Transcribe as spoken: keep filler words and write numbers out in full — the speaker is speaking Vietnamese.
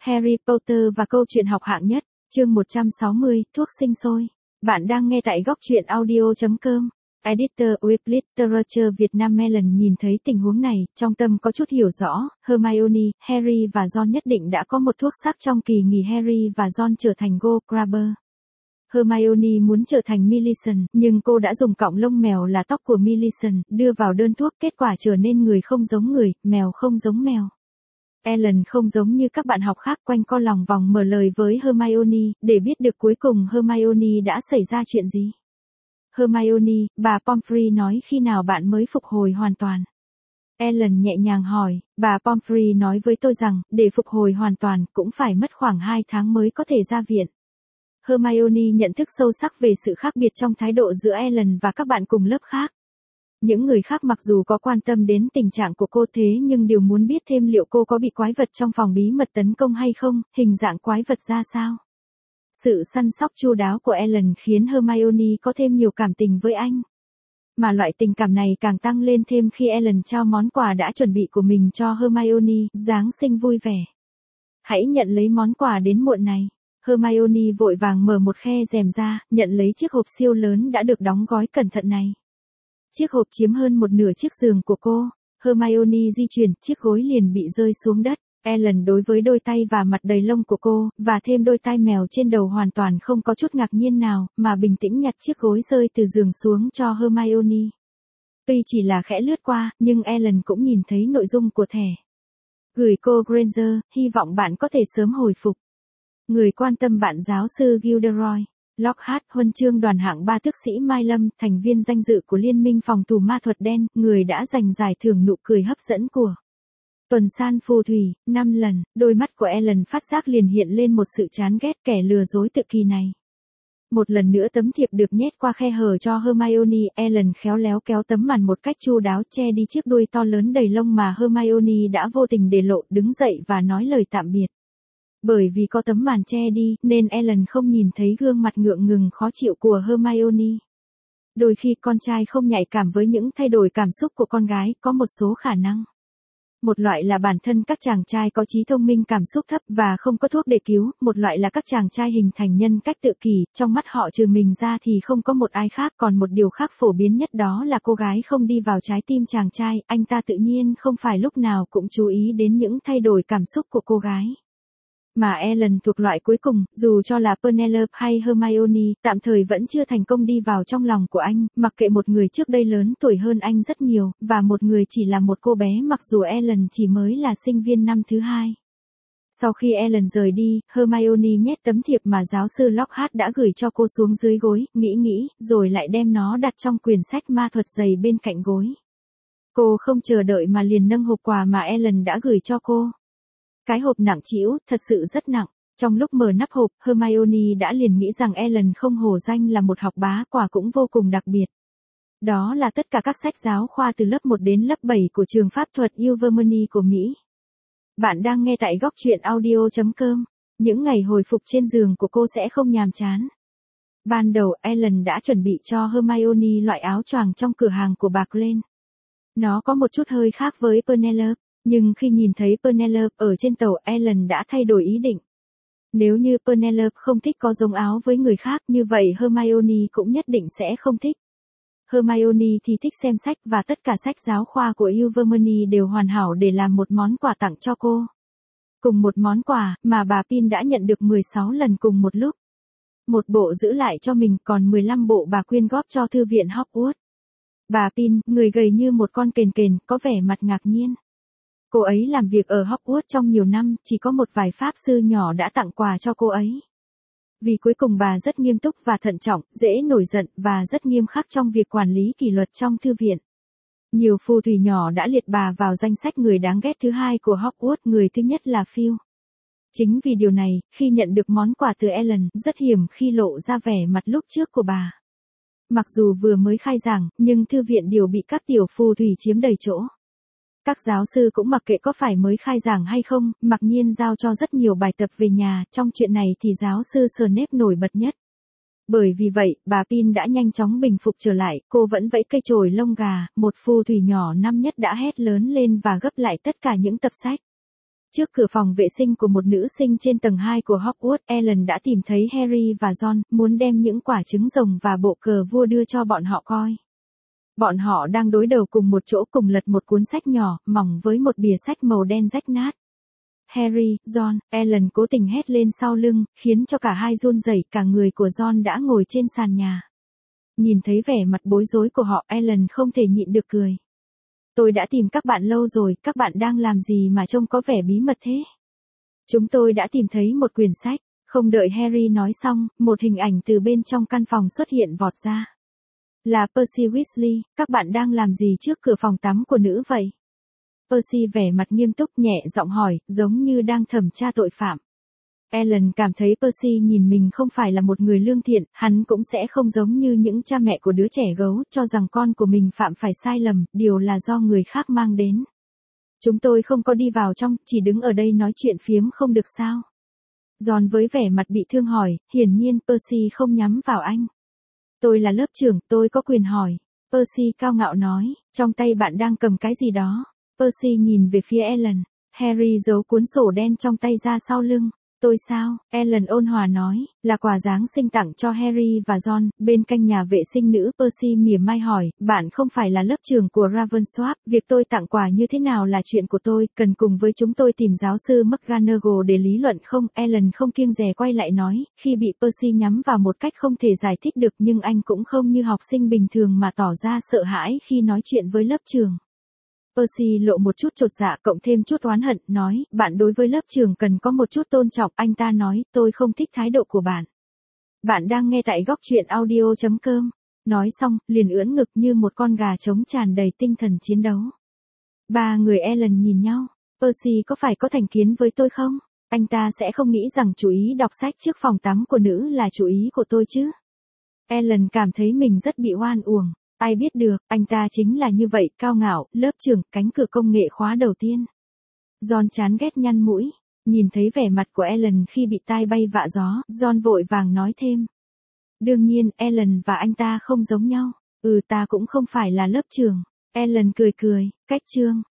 Harry Potter và câu chuyện học hạng nhất, chương một trăm sáu mươi, thuốc sinh sôi. Bạn đang nghe tại góc truyện audio chấm com. Editor with Literature Việt Nam Melon nhìn thấy tình huống này, trong tâm có chút hiểu rõ, Hermione, Harry và Ron nhất định đã có một thuốc sắc trong kỳ nghỉ Harry và Ron trở thành Gobgrabber. Hermione muốn trở thành Millicent, nhưng cô đã dùng cọng lông mèo là tóc của Millicent, đưa vào đơn thuốc, kết quả trở nên người không giống người, mèo không giống mèo. Ellen không giống như các bạn học khác quanh co lòng vòng mở lời với Hermione, để biết được cuối cùng Hermione đã xảy ra chuyện gì. Hermione, bà Pomfrey nói khi nào bạn mới phục hồi hoàn toàn? Ellen nhẹ nhàng hỏi, bà Pomfrey nói với tôi rằng, để phục hồi hoàn toàn cũng phải mất khoảng hai tháng mới có thể ra viện. Hermione nhận thức sâu sắc về sự khác biệt trong thái độ giữa Ellen và các bạn cùng lớp khác. Những người khác mặc dù có quan tâm đến tình trạng của cô thế nhưng đều muốn biết thêm liệu cô có bị quái vật trong phòng bí mật tấn công hay không, hình dạng quái vật ra sao. Sự săn sóc chu đáo của Ellen khiến Hermione có thêm nhiều cảm tình với anh. Mà loại tình cảm này càng tăng lên thêm khi Ellen trao món quà đã chuẩn bị của mình cho Hermione, Giáng sinh vui vẻ. Hãy nhận lấy món quà đến muộn này. Hermione vội vàng mở một khe rèm ra, nhận lấy chiếc hộp siêu lớn đã được đóng gói cẩn thận này. Chiếc hộp chiếm hơn một nửa chiếc giường của cô. Hermione di chuyển, chiếc gối liền bị rơi xuống đất. Ellen đối với đôi tay và mặt đầy lông của cô, và thêm đôi tai mèo trên đầu hoàn toàn không có chút ngạc nhiên nào, mà bình tĩnh nhặt chiếc gối rơi từ giường xuống cho Hermione. Tuy chỉ là khẽ lướt qua, nhưng Ellen cũng nhìn thấy nội dung của thẻ. Gửi cô Granger, hy vọng bạn có thể sớm hồi phục. Người quan tâm bạn giáo sư Gilderoy. Lockhart, huân chương đoàn hạng ba tước sĩ Mai Lâm, thành viên danh dự của Liên minh phòng thủ ma thuật đen, người đã giành giải thưởng nụ cười hấp dẫn của tuần san phù thủy, năm lần, đôi mắt của Ellen phát giác liền hiện lên một sự chán ghét kẻ lừa dối tự kỳ này. Một lần nữa tấm thiệp được nhét qua khe hở cho Hermione, Ellen khéo léo kéo tấm màn một cách chu đáo che đi chiếc đuôi to lớn đầy lông mà Hermione đã vô tình để lộ, đứng dậy và nói lời tạm biệt. Bởi vì có tấm màn che đi, nên Ellen không nhìn thấy gương mặt ngượng ngừng khó chịu của Hermione. Đôi khi con trai không nhạy cảm với những thay đổi cảm xúc của con gái, có một số khả năng. Một loại là bản thân các chàng trai có trí thông minh cảm xúc thấp và không có thuốc để cứu, một loại là các chàng trai hình thành nhân cách tự kỷ, trong mắt họ trừ mình ra thì không có một ai khác, còn một điều khác phổ biến nhất đó là cô gái không đi vào trái tim chàng trai, anh ta tự nhiên không phải lúc nào cũng chú ý đến những thay đổi cảm xúc của cô gái. Mà Ellen thuộc loại cuối cùng, dù cho là Penelope hay Hermione, tạm thời vẫn chưa thành công đi vào trong lòng của anh, mặc kệ một người trước đây lớn tuổi hơn anh rất nhiều, và một người chỉ là một cô bé mặc dù Ellen chỉ mới là sinh viên năm thứ hai. Sau khi Ellen rời đi, Hermione nhét tấm thiệp mà giáo sư Lockhart đã gửi cho cô xuống dưới gối, nghĩ nghĩ, rồi lại đem nó đặt trong quyển sách ma thuật dày bên cạnh gối. Cô không chờ đợi mà liền nâng hộp quà mà Ellen đã gửi cho cô. Cái hộp nặng trĩu, thật sự rất nặng. Trong lúc mở nắp hộp, Hermione đã liền nghĩ rằng Ellen không hổ danh là một học bá, quả cũng vô cùng đặc biệt. Đó là tất cả các sách giáo khoa từ lớp một đến lớp bảy của trường pháp thuật Ilvermorny của Mỹ. Bạn đang nghe tại góc truyện audio chấm com. Những ngày hồi phục trên giường của cô sẽ không nhàm chán. Ban đầu Ellen đã chuẩn bị cho Hermione loại áo choàng trong cửa hàng của bà Glen. Nó có một chút hơi khác với Penelope. Nhưng khi nhìn thấy Penelope ở trên tàu, Ellen đã thay đổi ý định. Nếu như Penelope không thích có giống áo với người khác, như vậy Hermione cũng nhất định sẽ không thích. Hermione thì thích xem sách và tất cả sách giáo khoa của Ilvermorny đều hoàn hảo để làm một món quà tặng cho cô. Cùng một món quà mà bà Pin đã nhận được mười sáu lần cùng một lúc. Một bộ giữ lại cho mình, còn mười lăm bộ bà quyên góp cho thư viện Hogwarts. Bà Pin, người gầy như một con kền kền, có vẻ mặt ngạc nhiên. Cô ấy làm việc ở Hogwarts trong nhiều năm, chỉ có một vài pháp sư nhỏ đã tặng quà cho cô ấy. Vì cuối cùng bà rất nghiêm túc và thận trọng, dễ nổi giận và rất nghiêm khắc trong việc quản lý kỷ luật trong thư viện. Nhiều phù thủy nhỏ đã liệt bà vào danh sách người đáng ghét thứ hai của Hogwarts, người thứ nhất là Phil. Chính vì điều này, khi nhận được món quà từ Ellen, rất hiểm khi lộ ra vẻ mặt lúc trước của bà. Mặc dù vừa mới khai giảng, nhưng thư viện đều bị các tiểu phù thủy chiếm đầy chỗ. Các giáo sư cũng mặc kệ có phải mới khai giảng hay không, mặc nhiên giao cho rất nhiều bài tập về nhà, trong chuyện này thì giáo sư Snape nổi bật nhất. Bởi vì vậy, bà Pin đã nhanh chóng bình phục trở lại, cô vẫn vẫy cây chổi lông gà, một phù thủy nhỏ năm nhất đã hét lớn lên và gấp lại tất cả những tập sách. Trước cửa phòng vệ sinh của một nữ sinh trên tầng hai của Hogwarts, Ellen đã tìm thấy Harry và Ron, muốn đem những quả trứng rồng và bộ cờ vua đưa cho bọn họ coi. Bọn họ đang đối đầu cùng một chỗ cùng lật một cuốn sách nhỏ, mỏng với một bìa sách màu đen rách nát. Harry, Ron, Ellen cố tình hét lên sau lưng, khiến cho cả hai run rẩy, cả người của Ron đã ngồi trên sàn nhà. Nhìn thấy vẻ mặt bối rối của họ, Ellen không thể nhịn được cười. Tôi đã tìm các bạn lâu rồi, các bạn đang làm gì mà trông có vẻ bí mật thế? Chúng tôi đã tìm thấy một quyển sách. Không đợi Harry nói xong, một hình ảnh từ bên trong căn phòng xuất hiện vọt ra. Là Percy Weasley, các bạn đang làm gì trước cửa phòng tắm của nữ vậy? Percy vẻ mặt nghiêm túc nhẹ giọng hỏi, giống như đang thẩm tra tội phạm. Ellen cảm thấy Percy nhìn mình không phải là một người lương thiện, hắn cũng sẽ không giống như những cha mẹ của đứa trẻ gấu, cho rằng con của mình phạm phải sai lầm, điều là do người khác mang đến. Chúng tôi không có đi vào trong, chỉ đứng ở đây nói chuyện phiếm không được sao? Ron với vẻ mặt bị thương hỏi, hiển nhiên Percy không nhắm vào anh. Tôi là lớp trưởng, tôi có quyền hỏi. Percy cao ngạo nói, trong tay bạn đang cầm cái gì đó? Percy nhìn về phía Ellen. Harry giấu cuốn sổ đen trong tay ra sau lưng. Tôi sao? Ellen ôn hòa nói, là quà Giáng sinh tặng cho Harry và Ron, bên cạnh nhà vệ sinh nữ. Percy mỉa mai hỏi, bạn không phải là lớp trưởng của Ravensworth, việc tôi tặng quà như thế nào là chuyện của tôi, cần cùng với chúng tôi tìm giáo sư McGonagall để lý luận không? Ellen không kiêng dè quay lại nói, khi bị Percy nhắm vào một cách không thể giải thích được nhưng anh cũng không như học sinh bình thường mà tỏ ra sợ hãi khi nói chuyện với lớp trưởng. Percy lộ một chút chột dạ cộng thêm chút oán hận, nói, bạn đối với lớp trưởng cần có một chút tôn trọng, anh ta nói, tôi không thích thái độ của bạn. Bạn đang nghe tại góc truyện audio chấm com. Nói xong, liền ưỡn ngực như một con gà trống tràn đầy tinh thần chiến đấu. Ba người Ellen nhìn nhau, Percy có phải có thành kiến với tôi không? Anh ta sẽ không nghĩ rằng chú ý đọc sách trước phòng tắm của nữ là chú ý của tôi chứ? Ellen cảm thấy mình rất bị oan uổng. Ai biết được, anh ta chính là như vậy, cao ngạo, lớp trưởng, cánh cửa công nghệ khóa đầu tiên. Ron chán ghét nhăn mũi, nhìn thấy vẻ mặt của Ellen khi bị tai bay vạ gió, Ron vội vàng nói thêm. Đương nhiên, Ellen và anh ta không giống nhau, ừ ta cũng không phải là lớp trưởng. Ellen cười cười, cách chương.